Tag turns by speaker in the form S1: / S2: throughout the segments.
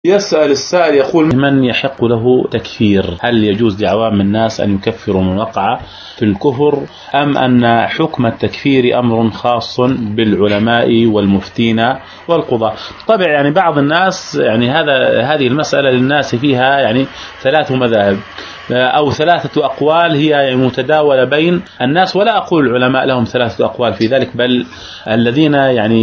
S1: يسأل السائل يقول:
S2: من يحق له تكفير؟ هل يجوز لعوام الناس أن يكفروا من وقع في الكفر، أم أن حكم التكفير أمر خاص بالعلماء والمفتين والقضاة؟ طبعا يعني بعض الناس هذه المسألة للناس فيها ثلاث مذاهب أو ثلاثة أقوال هي متداولة بين الناس، ولا أقول العلماء لهم ثلاثة أقوال في ذلك، بل الذين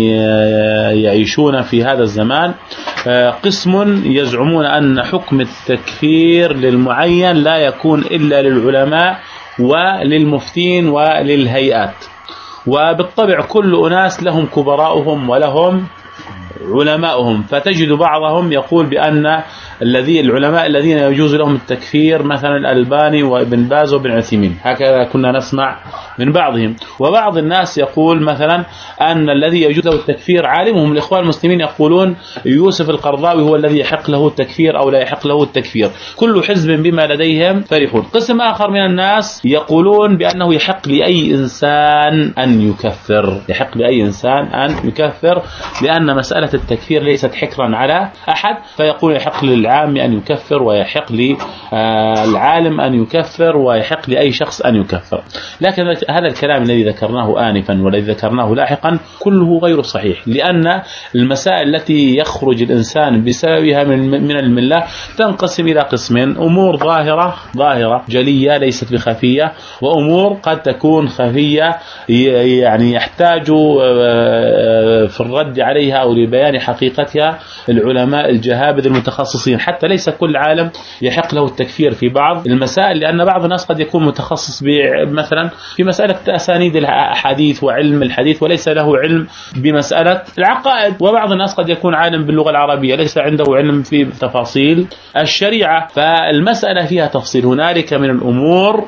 S2: يعيشون في هذا الزمان قسم يزعمون أن حكم التكفير للمعين لا يكون إلا للعلماء وللمفتين وللهيئات، وبالطبع كل أناس لهم كبراؤهم ولهم علماؤهم، فتجد بعضهم يقول بأن العلماء الذين يجوز لهم التكفير مثلا الألباني وابن باز وابن عثيمين، هكذا كنا نسمع من بعضهم. وبعض الناس يقول مثلا أن الذي يجوز له التكفير عالمهم الإخوان المسلمين يقولون يوسف القرضاوي هو الذي يحق له التكفير أو لا يحق له التكفير، كل حزب بما لديهم فرحون. قسم آخر من الناس يقولون بأنه يحق لأي إنسان أن يكفر، يحق لأي إنسان أن يكفر، لأن مسألة التكفير ليست حكرا على أحد، فيقول يحق للعام أن يكفر، ويحق للعالم أن يكفر، ويحق لأي شخص أن يكفر. لكن هذا الكلام الذي ذكرناه آنفا والذي ذكرناه لاحقا كله غير صحيح، لأن المسائل التي يخرج الإنسان بسببها من الملة تنقسم إلى قسمين: أمور ظاهرة جلية ليست بخفية، وأمور قد تكون خفية يحتاج في الرد عليها أو لبيان حقيقتها العلماء الجهابذ المتخصصين، حتى ليس كل عالم يحق له التكفير في بعض المسائل، لأن بعض الناس قد يكون متخصص مثلا في مسألة أسانيد الحديث وعلم الحديث وليس له علم بمسألة العقائد، وبعض الناس قد يكون عالم باللغة العربية ليس عنده علم في تفاصيل الشريعة، فالمسألة فيها تفصيل. هنالك من الأمور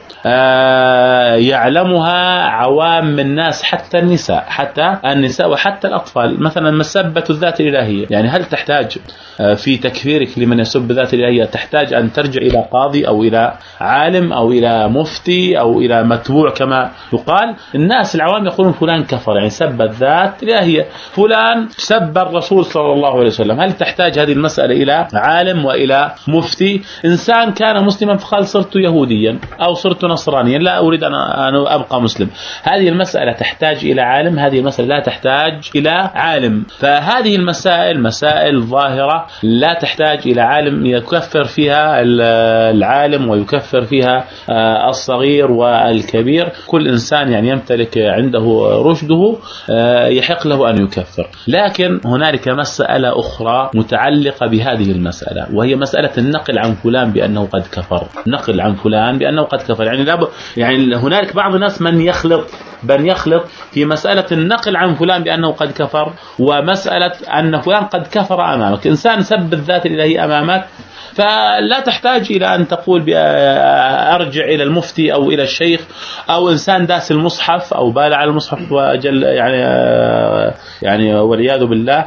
S2: يعلمها عوام الناس، حتى النساء وحتى الأطفال، مثلا مسبة الذات الإلهية، هل تحتاج في تكفيرك لمن يسب الذات الإلهية تحتاج أن ترجع إلى قاضي أو إلى عالم أو إلى مفتي أو إلى متبوع كما يقال؟ الناس العوام يقولون فلان كفر، سب الذات الإلهية، فلان سب الرسول صلى الله عليه وسلم. هل تحتاج هذه المسألة إلى عالم وإلى مفتي؟ إنسان كان مسلما فقال صرت يهوديا أو صرت نصرانيا، لا أريد أن أبقى مسلم، هذه المسألة تحتاج إلى عالم؟ هذه المسألة لا تحتاج إلى عالم. فهذه المسائل مسائل ظاهرة لا تحتاج إلى عالم يكفر فيها العالم ويكفر فيها الصغير والكبير، كل إنسان يمتلك عنده رشده يحق له أن يكفر. لكن هنالك مسألة أخرى متعلقة بهذه المسألة، وهي مسألة النقل عن فلان بأنه قد كفر، نقل عن فلان بأنه قد كفر. هنالك بعض الناس من يخلط في مسألة النقل عن فلان بأنه قد كفر ومسألة أن فلان قد كفر أمامك. إنسان سب الذات الإلهية أمامك فلا تحتاج إلى أن تقول أرجع إلى المفتي أو إلى الشيخ، أو إنسان داس المصحف أو بال على المصحف وجل والعياذ بالله،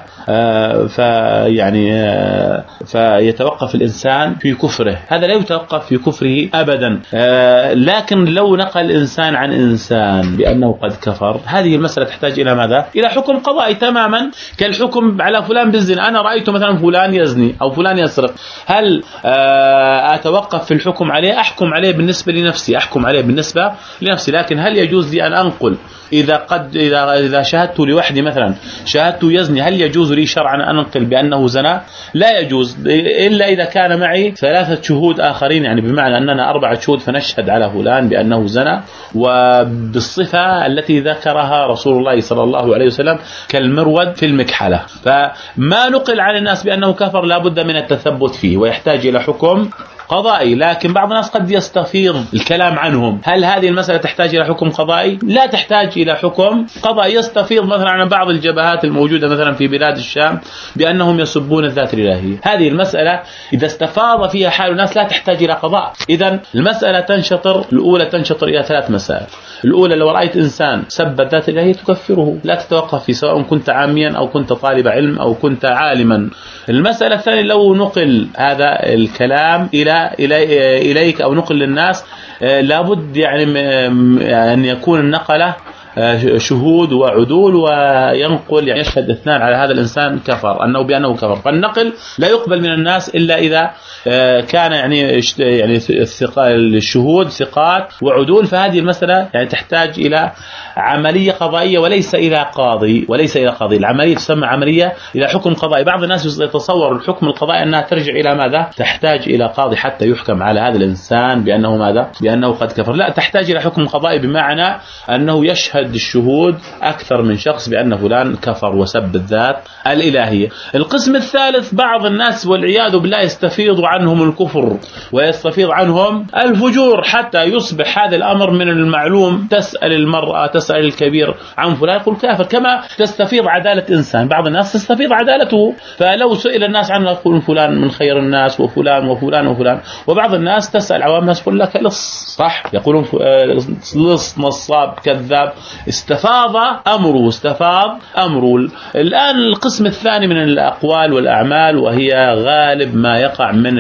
S2: فيتوقف الإنسان في كفره، هذا لا يتوقف في كفره أبدا. لكن لو نقل إنسان عن إنسان بأنه قد كفر، هذه المسألة تحتاج إلى ماذا؟ إلى حكم قضائي تماما كالحكم على فلان بالزنا. أنا رأيت مثلا فلان يزني أو فلان يسرق، هل أتوقف في الحكم عليه؟ أحكم عليه بالنسبة لنفسي، لكن هل يجوز لي أن أنقل إذا شاهدت لوحدي مثلا شاهدت يزني، هل يجوز لي شرعا أن أنقل بأنه زنا؟ لا يجوز، إلا إذا كان معي 3 شهود آخرين، بمعنى أننا 4 شهود فنشهد على فلان بأنه زنا وبالصفة التي ذكرها رسول الله صلى الله عليه وسلم كالمرود في المكحلة. فما نقل عن الناس بأنه كفر لا بد من التثبت فيه ويحتاج إلى حكم قضائي. لكن بعض الناس قد يستفيض الكلام عنهم، هل هذه المسألة تحتاج إلى حكم قضائي؟ لا تحتاج إلى حكم قضائي. يستفيض مثلا عن بعض الجبهات الموجودة مثلا في بلاد الشام بأنهم يسبون الذات الإلهية، هذه المسألة إذا استفاض فيها حال الناس لا تحتاج إلى قضاء. إذن المسألة الأولى تنشطر إلى 3 مسائل. الأولى، لو رأيت إنسان سب الذات الإلهية تكفره، لا تتوقف فيه سواء كنت عاميا أو كنت طالب علم أو كنت عالما. المسألة الثانية، لو نقل هذا الكلام إليك أو نقل للناس، لابد أن يكون النقلة شهود وعدول وينقل يعني يشهد اثنان على هذا الإنسان كفر بأنه كفر. فالنقل لا يقبل من الناس إلا إذا كان يعني الشهود ثقات وعدول. فهذه المسألة يعني تحتاج إلى عملية قضائية وليس إلى قاضي. العملية تسمى عملية إلى حكم قضائي. بعض الناس يتصور الحكم القضائي أنها ترجع إلى ماذا؟ تحتاج إلى قاضي حتى يحكم على هذا الإنسان بأنه ماذا؟ بأنه قد كفر. لا، تحتاج إلى حكم قضائي بمعنى أنه يشهد الشهود أكثر من شخص بأن فلان كفر وسب الذات الإلهية. القسم الثالث بعض الناس والعياذ بالله يستفيض عنهم الكفر ويستفيض عنهم الفجور حتى يصبح هذا الأمر من المعلوم. تسأل المرأة، تسأل الكبير عن فلان يقول كافر، كما تستفيض عدالة إنسان. بعض الناس تستفيض عدالته، فلو سئل الناس عنه يقول فلان من خير الناس وفلان وفلان وفلان. وبعض الناس تسأل عوام الناس يقول لك لص، صح، يقولون لص، نصاب، كذاب. استفاض أمره. الآن القسم الثاني من الأقوال والأعمال، وهي غالب ما يقع من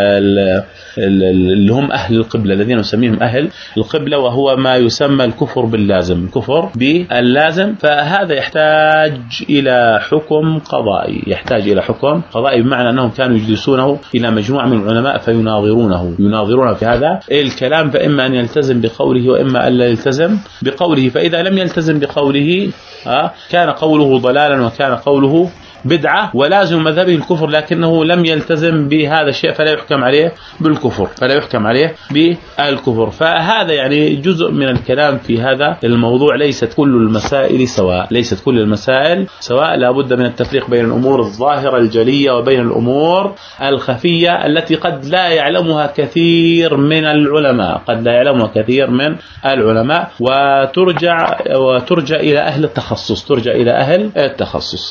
S2: اللي هم أهل القبلة، الذين نسميهم أهل القبلة، وهو ما يسمى الكفر باللازم، الكفر باللازم. فهذا يحتاج إلى حكم قضائي، بمعنى أنهم كانوا يجلسونه إلى مجموعة من العلماء فيناظرونه في هذا الكلام، فإما أن يلتزم بقوله وإما أن لا يلتزم بقوله. فإذا لم يلتزم بقوله كان قوله ضلالا وكان قوله بدعة ولازم مذهبه الكفر، لكنه لم يلتزم بهذا الشيء فلا يحكم عليه بالكفر. فهذا يعني جزء من الكلام في هذا الموضوع. ليست كل المسائل سواء، لا بد من التفريق بين الأمور الظاهرة الجلية وبين الأمور الخفية التي قد لا يعلمها كثير من العلماء، وترجع إلى أهل التخصص.